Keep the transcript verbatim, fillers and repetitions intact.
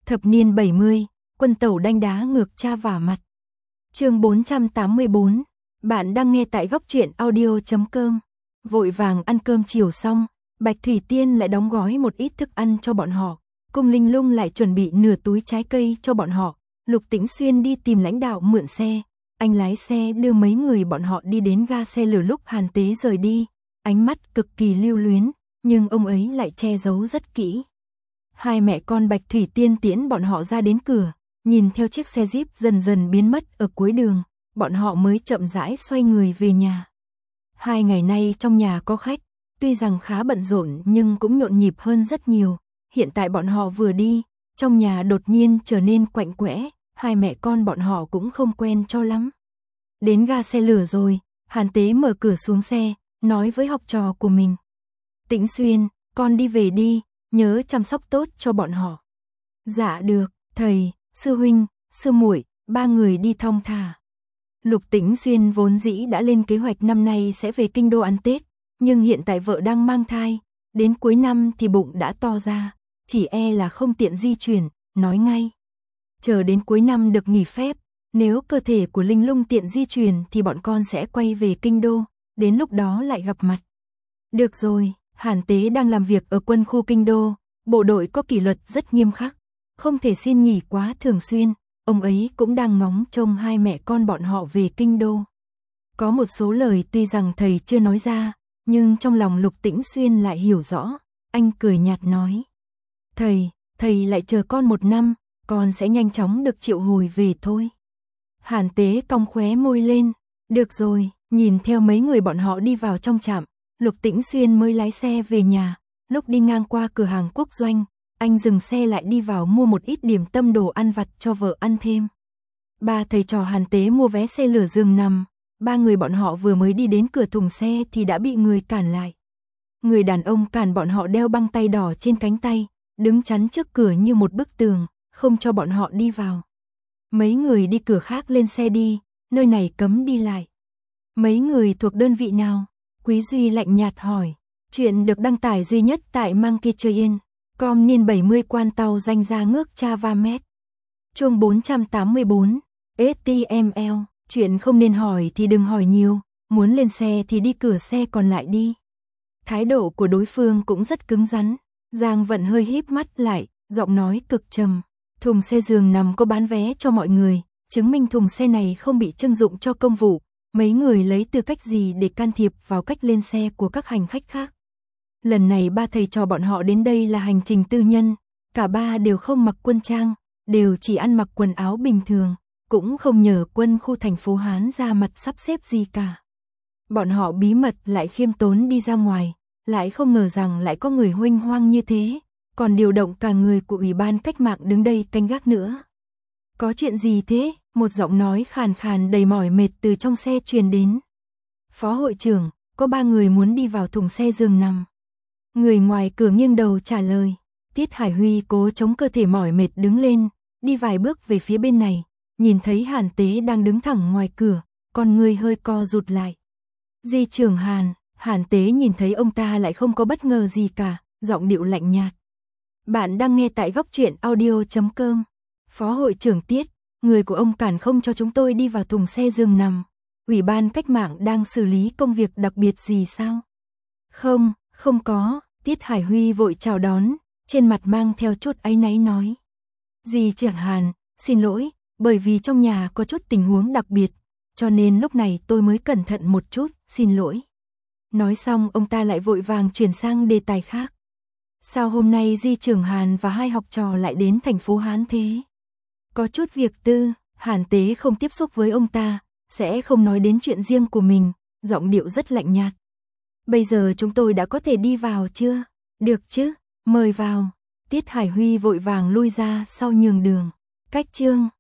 Thập niên bảy mươi, quân tẩu đanh đá ngược cha vả mặt. Chương bốn trăm tám mươi bốn, bạn đang nghe tại góc truyện audio chấm com. Vội vàng ăn cơm chiều xong, Bạch Thủy Tiên lại đóng gói một ít thức ăn cho bọn họ. Cung Linh Lung lại chuẩn bị nửa túi trái cây cho bọn họ. Lục Tĩnh Xuyên đi tìm lãnh đạo mượn xe. Anh lái xe đưa mấy người bọn họ đi đến ga xe lửa lúc Hàn Tế rời đi. Ánh mắt cực kỳ lưu luyến, nhưng ông ấy lại che giấu rất kỹ. Hai mẹ con Bạch Thủy Tiên tiễn bọn họ ra đến cửa, nhìn theo chiếc xe Jeep dần dần biến mất ở cuối đường, bọn họ mới chậm rãi xoay người về nhà. Hai ngày nay trong nhà có khách, tuy rằng khá bận rộn nhưng cũng nhộn nhịp hơn rất nhiều. Hiện tại bọn họ vừa đi, trong nhà đột nhiên trở nên quạnh quẽ, hai mẹ con bọn họ cũng không quen cho lắm. Đến ga xe lửa rồi, Hàn Tế mở cửa xuống xe, nói với học trò của mình. Tĩnh Xuyên, con đi về đi, nhớ chăm sóc tốt cho bọn họ. Dạ được, thầy, sư huynh, sư muội, ba người đi thong thả. Lục Tĩnh Xuyên vốn dĩ đã lên kế hoạch năm nay sẽ về kinh đô ăn Tết, nhưng hiện tại vợ đang mang thai, đến cuối năm thì bụng đã to ra, chỉ e là không tiện di chuyển, nói ngay. Chờ đến cuối năm được nghỉ phép, nếu cơ thể của Linh Lung tiện di chuyển thì bọn con sẽ quay về kinh đô, đến lúc đó lại gặp mặt. Được rồi, Hàn Tế đang làm việc ở quân khu kinh đô, bộ đội có kỷ luật rất nghiêm khắc, không thể xin nghỉ quá thường xuyên, ông ấy cũng đang ngóng trông hai mẹ con bọn họ về kinh đô. Có một số lời tuy rằng thầy chưa nói ra, nhưng trong lòng Lục Tĩnh Xuyên lại hiểu rõ, anh cười nhạt nói. Thầy, thầy lại chờ con một năm, con sẽ nhanh chóng được triệu hồi về thôi. Hàn Tế cong khóe môi lên, được rồi, nhìn theo mấy người bọn họ đi vào trong trạm, Lục Tĩnh Xuyên mới lái xe về nhà, lúc đi ngang qua cửa hàng Quốc Doanh, anh dừng xe lại đi vào mua một ít điểm tâm đồ ăn vặt cho vợ ăn thêm. Ba thầy trò Hàn Tế mua vé xe lửa giường nằm, ba người bọn họ vừa mới đi đến cửa thùng xe thì đã bị người cản lại. Người đàn ông cản bọn họ đeo băng tay đỏ trên cánh tay, đứng chắn trước cửa như một bức tường, không cho bọn họ đi vào. Mấy người đi cửa khác lên xe đi, nơi này cấm đi lại. Mấy người thuộc đơn vị nào? Quý Duy lạnh nhạt hỏi. Chuyện được đăng tải duy nhất tại Monkey Chơi Yên. Com niên bảy mươi quan tàu danh ra ngước cha va mét. Chương bốn trăm tám mươi bốn. ét tê em lờ. Chuyện không nên hỏi thì đừng hỏi nhiều. Muốn lên xe thì đi cửa xe còn lại đi. Thái độ của đối phương cũng rất cứng rắn. Giang Vận hơi híp mắt lại, giọng nói cực trầm. Thùng xe giường nằm có bán vé cho mọi người, chứng minh thùng xe này không bị trưng dụng cho công vụ. Mấy người lấy tư cách gì để can thiệp vào cách lên xe của các hành khách khác. Lần này ba thầy trò bọn họ đến đây là hành trình tư nhân, cả ba đều không mặc quân trang, đều chỉ ăn mặc quần áo bình thường, cũng không nhờ quân khu thành phố Hán ra mặt sắp xếp gì cả. Bọn họ bí mật lại khiêm tốn đi ra ngoài, lại không ngờ rằng lại có người huênh hoang như thế, còn điều động cả người của Ủy ban Cách mạng đứng đây canh gác nữa. Có chuyện gì thế? Một giọng nói khàn khàn đầy mỏi mệt từ trong xe truyền đến. Phó hội trưởng, có ba người muốn đi vào thùng xe giường nằm. Người ngoài cửa nghiêng đầu trả lời. Tiết Hải Huy cố chống cơ thể mỏi mệt đứng lên, đi vài bước về phía bên này, nhìn thấy Hàn Tế đang đứng thẳng ngoài cửa, con người hơi co rụt lại. Di trưởng Hàn, Hàn Tế nhìn thấy ông ta lại không có bất ngờ gì cả, giọng điệu lạnh nhạt. Bạn đang nghe tại góc truyện audio chấm com. Phó hội trưởng Tiết, người của ông cản không cho chúng tôi đi vào thùng xe giường nằm. Ủy ban Cách mạng đang xử lý công việc đặc biệt gì sao? Không, không có, Tiết Hải Huy vội chào đón, trên mặt mang theo chút áy náy nói. Dì trưởng Hàn, xin lỗi, bởi vì trong nhà có chút tình huống đặc biệt, cho nên lúc này tôi mới cẩn thận một chút, xin lỗi. Nói xong ông ta lại vội vàng chuyển sang đề tài khác. Sao hôm nay Di trưởng Hàn và hai học trò lại đến thành phố Hán thế? Có chút việc tư, Hàn Tế không tiếp xúc với ông ta, sẽ không nói đến chuyện riêng của mình, giọng điệu rất lạnh nhạt. Bây giờ chúng tôi đã có thể đi vào chưa? Được chứ, mời vào. Tiết Hải Huy vội vàng lui ra sau nhường đường. Cách chương